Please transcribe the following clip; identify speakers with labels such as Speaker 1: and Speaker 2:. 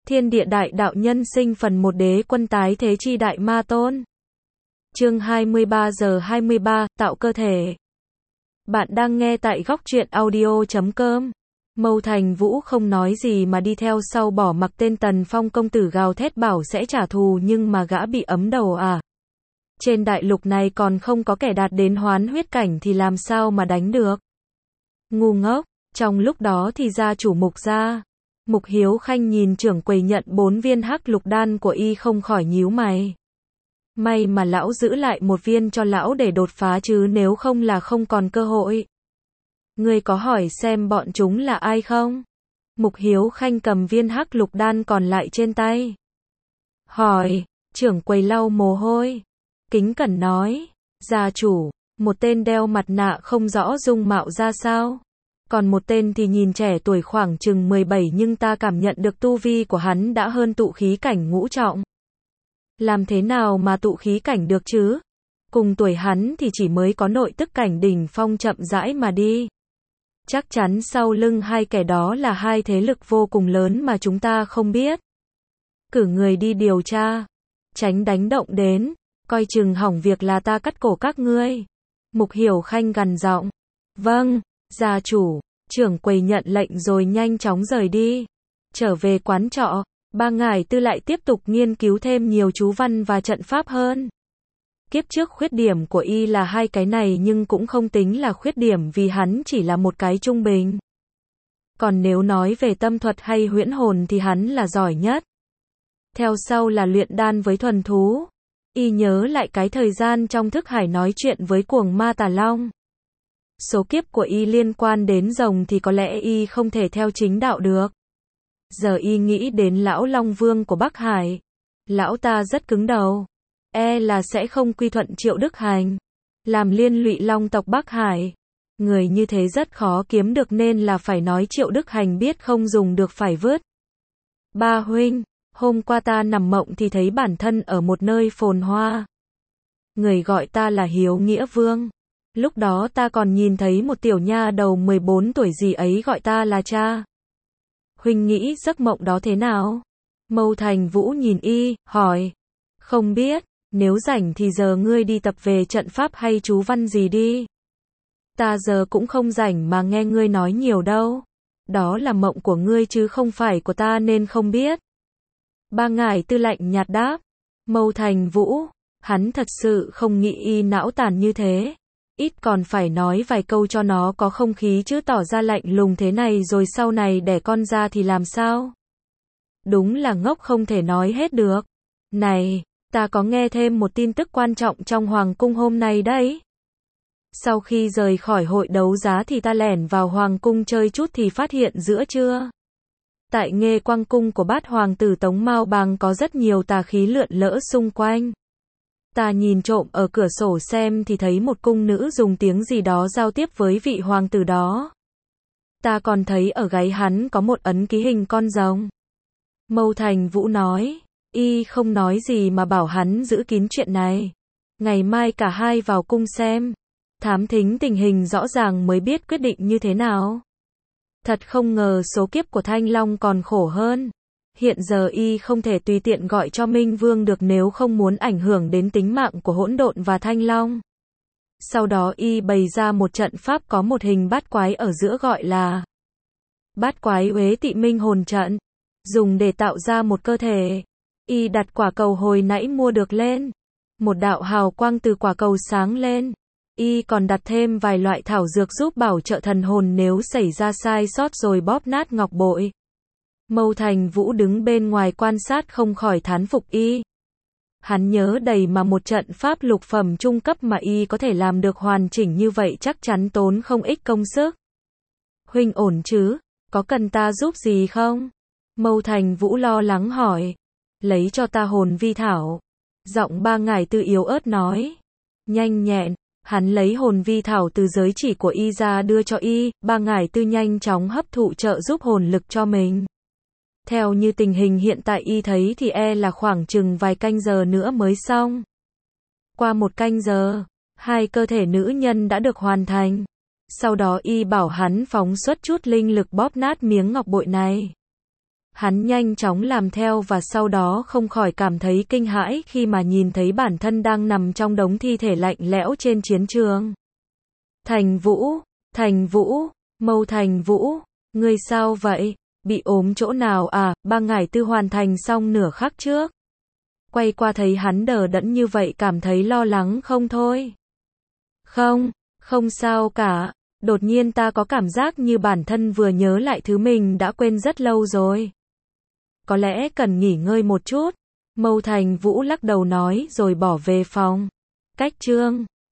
Speaker 1: Thiên địa đại đạo nhân sinh phần 1 đế quân tái thế chi đại ma tôn. Chương 23 giờ 23, tạo cơ thể. Bạn đang nghe tại góc truyện audio.com. Mâu Thành Vũ không nói gì mà đi theo sau, bỏ mặc tên Tần Phong công tử gào thét bảo sẽ trả thù, nhưng mà gã bị ấm đầu à. Trên đại lục này còn không có kẻ đạt đến hoán huyết cảnh thì làm sao mà đánh được. Ngu ngốc. Trong lúc đó thì gia chủ Mục gia, Mục Hiếu Khanh nhìn trưởng quầy nhận 4 viên hắc lục đan của y không khỏi nhíu mày. May mà lão giữ lại 1 viên cho lão để đột phá chứ nếu không là không còn cơ hội. Ngươi có hỏi xem bọn chúng là ai không? Mục Hiếu Khanh cầm viên hắc lục đan còn lại trên tay. Hỏi, trưởng quầy lau mồ hôi. Kính cẩn nói, gia chủ, một tên đeo mặt nạ không rõ dung mạo ra sao. Còn một tên thì nhìn trẻ tuổi khoảng chừng 17 nhưng ta cảm nhận được tu vi của hắn đã hơn tụ khí cảnh ngũ trọng. Làm thế nào mà tụ khí cảnh được chứ? Cùng tuổi hắn thì chỉ mới có nội tức cảnh đỉnh phong, chậm rãi mà đi. Chắc chắn sau lưng hai kẻ đó là hai thế lực vô cùng lớn mà chúng ta không biết. Cử người đi điều tra, tránh đánh động đến, coi chừng hỏng việc là ta cắt cổ các ngươi. Mục Hiểu Khanh gằn giọng. Vâng, gia chủ. Trưởng quầy nhận lệnh rồi nhanh chóng rời đi. Trở về quán trọ, Ba Ngải Tư lại tiếp tục nghiên cứu thêm nhiều chú văn và trận pháp hơn. Kiếp trước khuyết điểm của y là hai cái này nhưng cũng không tính là khuyết điểm vì hắn chỉ là một cái trung bình. Còn nếu nói về tâm thuật hay huyễn hồn thì hắn là giỏi nhất. Theo sau là luyện đan với thuần thú. Y nhớ lại cái thời gian trong thức hải nói chuyện với cuồng ma Tà Long. Số kiếp của y liên quan đến rồng thì có lẽ y không thể theo chính đạo được. Giờ y nghĩ đến lão Long Vương của Bắc Hải. Lão ta rất cứng đầu. E là sẽ không quy thuận Triệu Đức Hành. Làm liên lụy Long tộc Bắc Hải. Người như thế rất khó kiếm được nên là phải nói Triệu Đức Hành biết không dùng được phải vứt. Ba huynh, hôm qua ta nằm mộng thì thấy bản thân ở một nơi phồn hoa. Người gọi ta là Hiếu Nghĩa Vương. Lúc đó ta còn nhìn thấy một tiểu nha đầu 14 tuổi gì ấy gọi ta là cha. Huynh nghĩ giấc mộng đó thế nào? Mâu Thành Vũ nhìn y, hỏi. Không biết, nếu rảnh thì giờ ngươi đi tập về trận pháp hay chú văn gì đi. Ta giờ cũng không rảnh mà nghe ngươi nói nhiều đâu. Đó là mộng của ngươi chứ không phải của ta nên không biết. Ba Ngải Tư lạnh nhạt đáp. Mâu Thành Vũ, hắn thật sự không nghĩ y não tàn như thế. Ít còn phải nói vài câu cho nó có không khí chứ tỏ ra lạnh lùng thế này rồi sau này đẻ con ra thì làm sao? Đúng là ngốc không thể nói hết được. Này, ta có nghe thêm một tin tức quan trọng trong Hoàng cung hôm nay đấy. Sau khi rời khỏi hội đấu giá thì ta lẻn vào Hoàng cung chơi chút thì phát hiện giữa trưa. Tại Nghê Quang cung của Bát Hoàng tử Tống Mao Bàng có rất nhiều tà khí lượn lỡ xung quanh. Ta nhìn trộm ở cửa sổ xem thì thấy một cung nữ dùng tiếng gì đó giao tiếp với vị hoàng tử đó. Ta còn thấy ở gáy hắn có một ấn ký hình con rồng. Mâu Thành Vũ nói, y không nói gì mà bảo hắn giữ kín chuyện này. Ngày mai cả hai vào cung xem, thám thính tình hình rõ ràng mới biết quyết định như thế nào. Thật không ngờ số kiếp của Thanh Long còn khổ hơn. Hiện giờ y không thể tùy tiện gọi cho Minh Vương được nếu không muốn ảnh hưởng đến tính mạng của Hỗn Độn và Thanh Long. Sau đó y bày ra một trận pháp có một hình bát quái ở giữa gọi là Bát Quái Uế Tị Minh Hồn Trận, dùng để tạo ra một cơ thể. Y đặt quả cầu hồi nãy mua được lên. Một đạo hào quang từ quả cầu sáng lên. Y còn đặt thêm vài loại thảo dược giúp bảo trợ thần hồn nếu xảy ra sai sót rồi bóp nát ngọc bội. Mâu Thành Vũ đứng bên ngoài quan sát không khỏi thán phục y. Hắn nhớ đầy mà một trận pháp lục phẩm trung cấp mà y có thể làm được hoàn chỉnh như vậy chắc chắn tốn không ít công sức. Huynh ổn chứ? Có cần ta giúp gì không? Mâu Thành Vũ lo lắng hỏi. Lấy cho ta hồn vi thảo. Giọng Ba Ngải Tư yếu ớt nói. Nhanh nhẹn, hắn lấy hồn vi thảo từ giới chỉ của y ra đưa cho y. Ba Ngải Tư nhanh chóng hấp thụ trợ giúp hồn lực cho mình. Theo như tình hình hiện tại y thấy thì e là khoảng chừng vài canh giờ nữa mới xong. Qua một canh giờ, hai cơ thể nữ nhân đã được hoàn thành. Sau đó y bảo hắn phóng xuất chút linh lực bóp nát miếng ngọc bội này. Hắn nhanh chóng làm theo và sau đó không khỏi cảm thấy kinh hãi khi mà nhìn thấy bản thân đang nằm trong đống thi thể lạnh lẽo trên chiến trường. Thành Vũ, Mâu Thành Vũ, ngươi sao vậy? Bị ốm chỗ nào à? 3 ngày tư hoàn thành xong nửa khắc trước. Quay qua thấy hắn đờ đẫn như vậy cảm thấy lo lắng không thôi. Không sao cả. Đột nhiên ta có cảm giác như bản thân vừa nhớ lại thứ mình đã quên rất lâu rồi. Có lẽ cần nghỉ ngơi một chút. Mâu Thành Vũ lắc đầu nói rồi bỏ về phòng. Cách chương